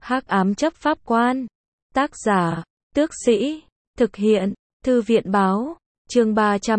Hắc ám chấp pháp quan. Tác giả, Tước Sĩ. Thực hiện, Thư viện báo. Chương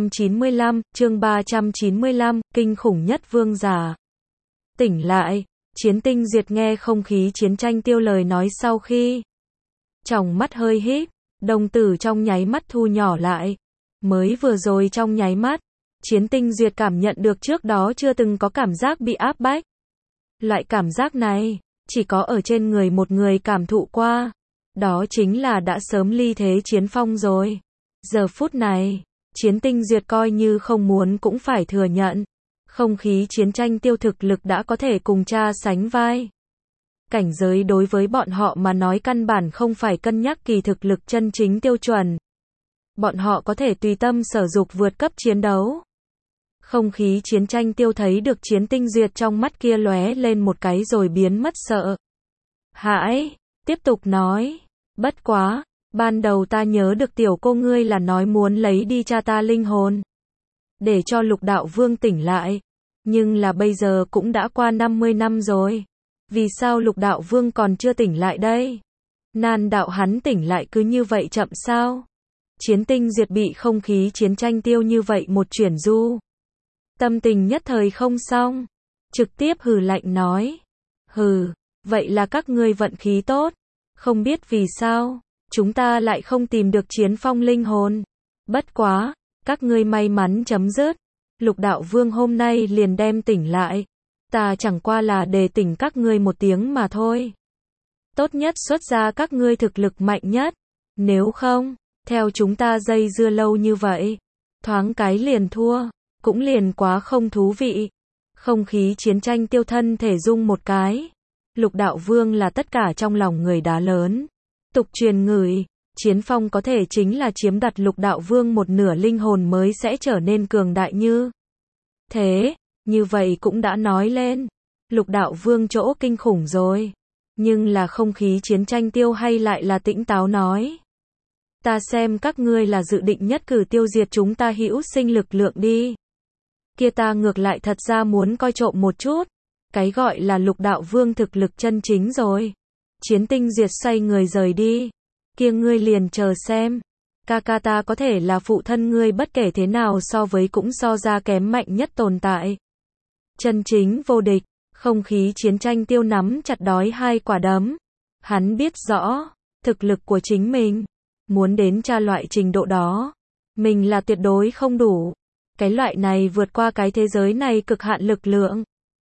395, kinh khủng nhất vương giả. Tỉnh lại, Chiến Tinh Duyệt nghe không khí chiến tranh Tiêu lời nói sau khi tròng mắt hơi híp, đồng tử trong nháy mắt thu nhỏ lại. Mới vừa rồi trong nháy mắt, Chiến Tinh Duyệt cảm nhận được trước đó chưa từng có cảm giác bị áp bách. Loại cảm giác này, chỉ có ở trên người một người cảm thụ qua. Đó chính là đã sớm ly thế chiến phong rồi. Giờ phút này, Chiến Tinh Duyệt coi như không muốn cũng phải thừa nhận. Không khí chiến tranh Tiêu thực lực đã có thể cùng cha sánh vai. Cảnh giới đối với bọn họ mà nói căn bản không phải cân nhắc kỳ thực lực chân chính tiêu chuẩn. Bọn họ có thể tùy tâm sở dục vượt cấp chiến đấu. Không khí chiến tranh Tiêu thấy được Chiến Tinh Duyệt trong mắt kia lóe lên một cái rồi biến mất sợ hãi, tiếp tục nói, bất quá, ban đầu ta nhớ được tiểu cô ngươi là nói muốn lấy đi cha ta linh hồn, để cho Lục Đạo Vương tỉnh lại, nhưng là bây giờ cũng đã qua 50 năm rồi, vì sao Lục Đạo Vương còn chưa tỉnh lại đây? Nan đạo hắn tỉnh lại cứ như vậy chậm sao? Chiến Tinh Duyệt bị không khí chiến tranh Tiêu như vậy một chuyển du. Tâm tình nhất thời không xong, trực tiếp hừ lạnh nói, hừ, vậy là các ngươi vận khí tốt, không biết vì sao, chúng ta lại không tìm được chiến phong linh hồn, bất quá, các ngươi may mắn chấm dứt, Lục Đạo Vương hôm nay liền đem tỉnh lại, ta chẳng qua là để tỉnh các ngươi một tiếng mà thôi. Tốt nhất xuất ra các ngươi thực lực mạnh nhất, nếu không, theo chúng ta dây dưa lâu như vậy, thoáng cái liền thua. Cũng liền quá không thú vị. Không khí chiến tranh Tiêu thân thể rung một cái. Lục Đạo Vương là tất cả trong lòng người đá lớn. Tục truyền ngửi, chiến phong có thể chính là chiếm đoạt Lục Đạo Vương một nửa linh hồn mới sẽ trở nên cường đại như thế, như vậy cũng đã nói lên. Lục Đạo Vương chỗ kinh khủng rồi. Nhưng là không khí chiến tranh Tiêu hay lại là tĩnh táo nói. Ta xem các ngươi là dự định nhất cử tiêu diệt chúng ta hữu sinh lực lượng đi. Kia ta ngược lại thật ra muốn coi trộm một chút. Cái gọi là Lục Đạo Vương thực lực chân chính rồi. Chiến Tinh Duyệt xoay người rời đi. Kia ngươi liền chờ xem. Ca ca ta có thể là phụ thân ngươi bất kể thế nào so với cũng so ra kém mạnh nhất tồn tại. Chân chính vô địch. Không khí chiến tranh Tiêu nắm chặt đói hai quả đấm. Hắn biết rõ, thực lực của chính mình. Muốn đến tra loại trình độ đó. Mình là tuyệt đối không đủ. Cái loại này vượt qua cái thế giới này cực hạn lực lượng.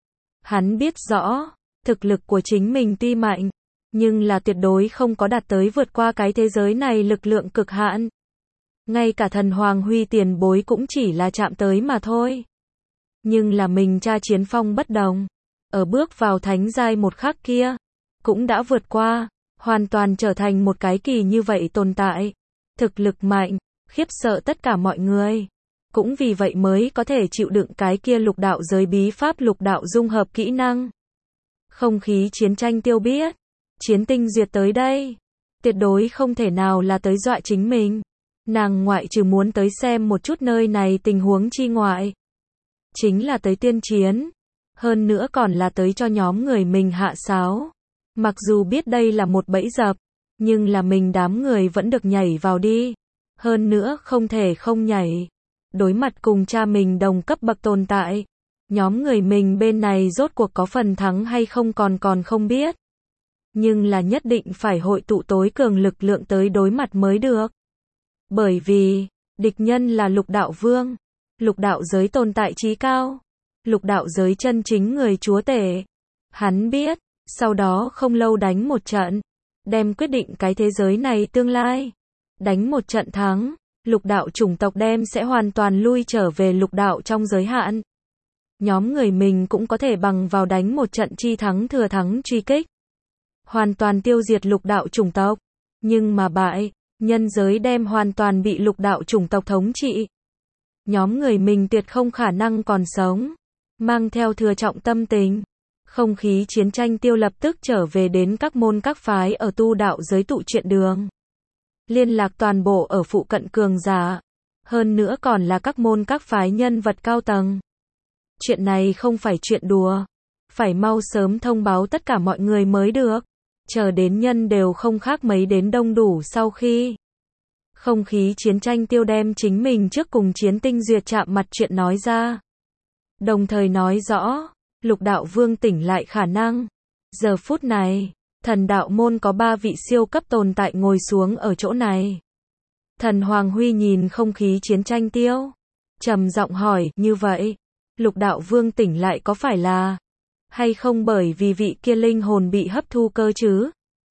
Hắn biết rõ, thực lực của chính mình tuy mạnh, nhưng là tuyệt đối không có đạt tới vượt qua cái thế giới này lực lượng cực hạn. Ngay cả thần Hoàng Huy tiền bối cũng chỉ là chạm tới mà thôi. Nhưng là mình cha chiến phong bất đồng. Ở bước vào thánh giai một khắc kia, cũng đã vượt qua, hoàn toàn trở thành một cái kỳ như vậy tồn tại. Thực lực mạnh, khiếp sợ tất cả mọi người. Cũng vì vậy mới có thể chịu đựng cái kia lục đạo giới bí pháp lục đạo dung hợp kỹ năng. Không khí chiến tranh Tiêu biết. Chiến Tinh Duyệt tới đây. Tuyệt đối không thể nào là tới dọa chính mình. Nàng ngoại trừ muốn tới xem một chút nơi này tình huống chi ngoại. Chính là tới tiên chiến. Hơn nữa còn là tới cho nhóm người mình hạ sáo. Mặc dù biết đây là một bẫy dập. Nhưng là mình đám người vẫn được nhảy vào đi. Hơn nữa không thể không nhảy. Đối mặt cùng cha mình đồng cấp bậc tồn tại. Nhóm người mình bên này rốt cuộc có phần thắng hay không còn không biết. Nhưng là nhất định phải hội tụ tối cường lực lượng tới đối mặt mới được. Bởi vì, địch nhân là Lục Đạo Vương. Lục đạo giới tồn tại chí cao. Lục đạo giới chân chính người chúa tể. Hắn biết, sau đó không lâu đánh một trận. Đem quyết định cái thế giới này tương lai. Đánh một trận thắng. Lục đạo chủng tộc đem sẽ hoàn toàn lui trở về lục đạo trong giới hạn. Nhóm người mình cũng có thể bằng vào đánh một trận chi thắng thừa thắng truy kích. Hoàn toàn tiêu diệt lục đạo chủng tộc. Nhưng mà bại, nhân giới đem hoàn toàn bị lục đạo chủng tộc thống trị. Nhóm người mình tuyệt không khả năng còn sống. Mang theo thừa trọng tâm tình. Không khí chiến tranh Tiêu lập tức trở về đến các môn các phái ở tu đạo giới tụ chuyện đường. Liên lạc toàn bộ ở phụ cận cường giả. Hơn nữa còn là các môn các phái nhân vật cao tầng. Chuyện này không phải chuyện đùa. Phải mau sớm thông báo tất cả mọi người mới được. chờ đến nhân đều không khác mấy đến đông đủ sau khi không khí chiến tranh tiêu đem chính mình trước cùng Chiến Tinh Duyệt chạm mặt chuyện nói ra. Đồng thời nói rõ, Lục Đạo Vương tỉnh lại khả năng. Giờ phút này, thần đạo môn có 3 vị siêu cấp tồn tại ngồi xuống ở chỗ này. Thần Hoàng Huy nhìn không khí chiến tranh tiêu, trầm giọng hỏi, như vậy, Lục Đạo Vương tỉnh lại có phải là hay không bởi vì vị kia linh hồn bị hấp thu cơ chứ?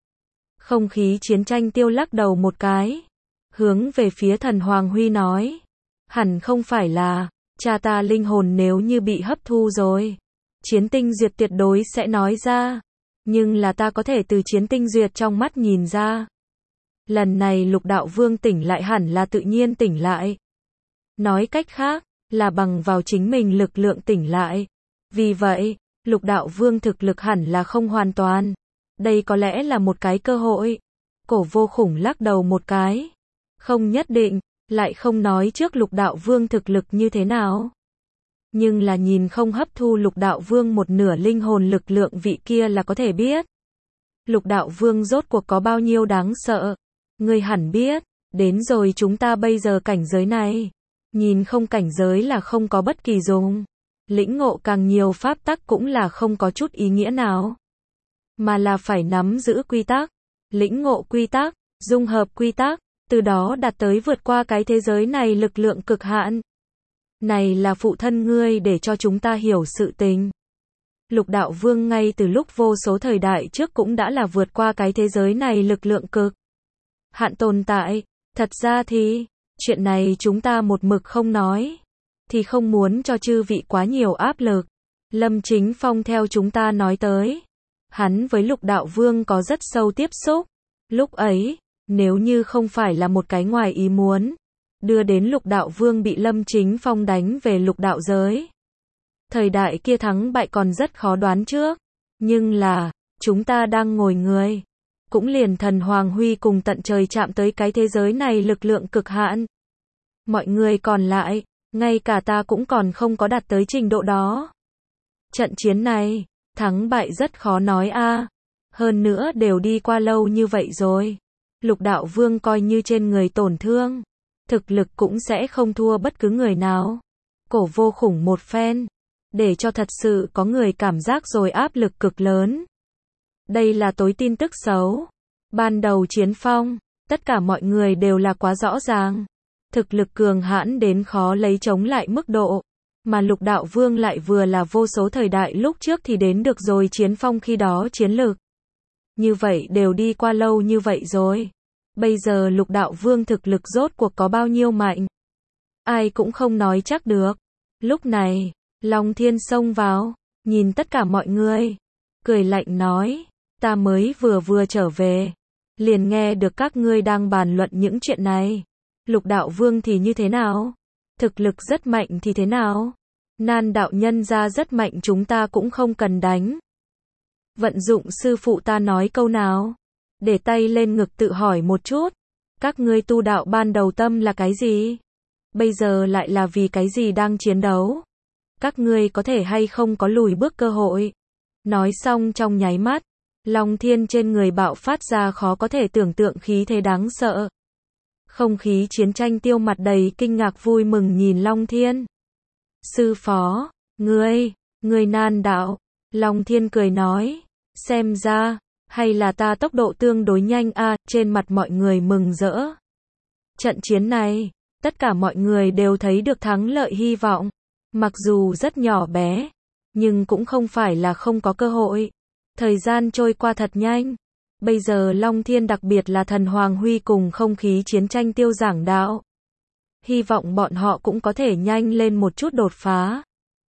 Không khí chiến tranh tiêu lắc đầu một cái, hướng về phía thần Hoàng Huy nói, hẳn không phải là, cha ta linh hồn nếu như bị hấp thu rồi, Chiến Tinh Duyệt tuyệt đối sẽ nói ra, nhưng là ta có thể từ Chiến Tinh Duyệt trong mắt nhìn ra. Lần này Lục Đạo Vương tỉnh lại hẳn là tự nhiên tỉnh lại. Nói cách khác, là bằng vào chính mình lực lượng tỉnh lại. Vì vậy, Lục Đạo Vương thực lực hẳn là không hoàn toàn. Đây có lẽ là một cái cơ hội. Cổ Vô Khủng lắc đầu một cái. Không nhất định, lại không nói trước Lục Đạo Vương thực lực như thế nào. Nhưng là nhìn không hấp thu Lục Đạo Vương một nửa linh hồn lực lượng vị kia là có thể biết. Lục Đạo Vương rốt cuộc có bao nhiêu đáng sợ. Ngươi hẳn biết, đến rồi chúng ta bây giờ cảnh giới này. Nhìn không cảnh giới là không có bất kỳ dùng. Lĩnh ngộ càng nhiều pháp tắc cũng là không có chút ý nghĩa nào. Mà là phải nắm giữ quy tắc, lĩnh ngộ quy tắc, dung hợp quy tắc, từ đó đạt tới vượt qua cái thế giới này lực lượng cực hạn. Này là phụ thân ngươi để cho chúng ta hiểu sự tình. Lục Đạo Vương ngay từ lúc vô số thời đại trước cũng đã là vượt qua cái thế giới này lực lượng cực hạn tồn tại. Thật ra thì, chuyện này chúng ta một mực không nói, thì không muốn cho chư vị quá nhiều áp lực. Lâm Chính Phong theo chúng ta nói tới, hắn với Lục Đạo Vương có rất sâu tiếp xúc. Lúc ấy, nếu như không phải là một cái ngoài ý muốn, đưa đến Lục Đạo Vương bị Lâm Chính Phong đánh về lục đạo giới. Thời đại kia thắng bại còn rất khó đoán trước. Nhưng là, chúng ta đang ngồi người. Cũng liền thần Hoàng Huy cùng tận trời chạm tới cái thế giới này lực lượng cực hạn. Mọi người còn lại, ngay cả ta cũng còn không có đạt tới trình độ đó. Trận chiến này, thắng bại rất khó nói a. Hơn nữa đều đi qua lâu như vậy rồi. Lục Đạo Vương coi như trên người tổn thương, thực lực cũng sẽ không thua bất cứ người nào. Cổ Vô Khủng một phen, để cho thật sự có người cảm giác rồi áp lực cực lớn. Đây là tối tin tức xấu. Ban đầu chiến phong, tất cả mọi người đều là quá rõ ràng. Thực lực cường hãn đến khó lấy chống lại mức độ. Mà Lục Đạo Vương lại vừa là vô số thời đại lúc trước thì đến được rồi chiến phong khi đó chiến lực. Như vậy đều đi qua lâu như vậy rồi. Bây giờ Lục Đạo Vương thực lực rốt cuộc có bao nhiêu mạnh? Ai cũng không nói chắc được. Lúc này, Long Thiên xông vào, nhìn tất cả mọi người, cười lạnh nói, ta mới vừa trở về, liền nghe được các ngươi đang bàn luận những chuyện này. Lục Đạo Vương thì như thế nào? Thực lực rất mạnh thì thế nào? Nan đạo nhân ra rất mạnh chúng ta cũng không cần đánh. Vận dụng sư phụ ta nói câu nào? Để tay lên ngực tự hỏi một chút. Các ngươi tu đạo ban đầu tâm là cái gì? Bây giờ lại là vì cái gì đang chiến đấu? Các ngươi có thể hay không có lùi bước cơ hội? Nói xong trong nháy mắt, Long Thiên trên người bạo phát ra khó có thể tưởng tượng khí thế đáng sợ. Không khí chiến tranh tiêu mặt đầy kinh ngạc vui mừng nhìn Long Thiên. Sư phó, ngươi nan đạo. Long Thiên cười nói, xem ra, hay là ta tốc độ tương đối nhanh a. Trên mặt mọi người mừng rỡ. Trận chiến này, tất cả mọi người đều thấy được thắng lợi hy vọng. Mặc dù rất nhỏ bé, nhưng cũng không phải là không có cơ hội. Thời gian trôi qua thật nhanh. Bây giờ Long Thiên đặc biệt là thần Hoàng Huy cùng không khí chiến tranh tiêu giảng đạo. Hy vọng bọn họ cũng có thể nhanh lên một chút đột phá.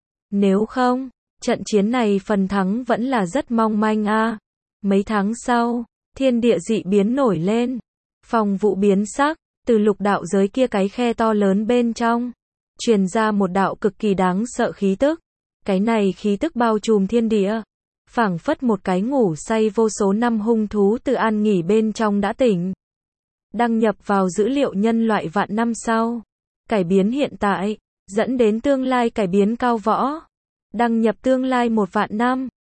Nếu không, trận chiến này phần thắng vẫn là rất mong manh a. Mấy tháng sau, thiên địa dị biến nổi lên. Phong vụ biến sắc, từ lục đạo giới kia cái khe to lớn bên trong, truyền ra một đạo cực kỳ đáng sợ khí tức. Cái này khí tức bao trùm thiên địa, phảng phất một cái ngủ say vô số năm hung thú từ an nghỉ bên trong đã tỉnh. Đăng nhập vào dữ liệu nhân loại vạn năm sau. Cải biến hiện tại, dẫn đến tương lai cải biến cao võ. Đăng nhập tương lai 1 vạn năm.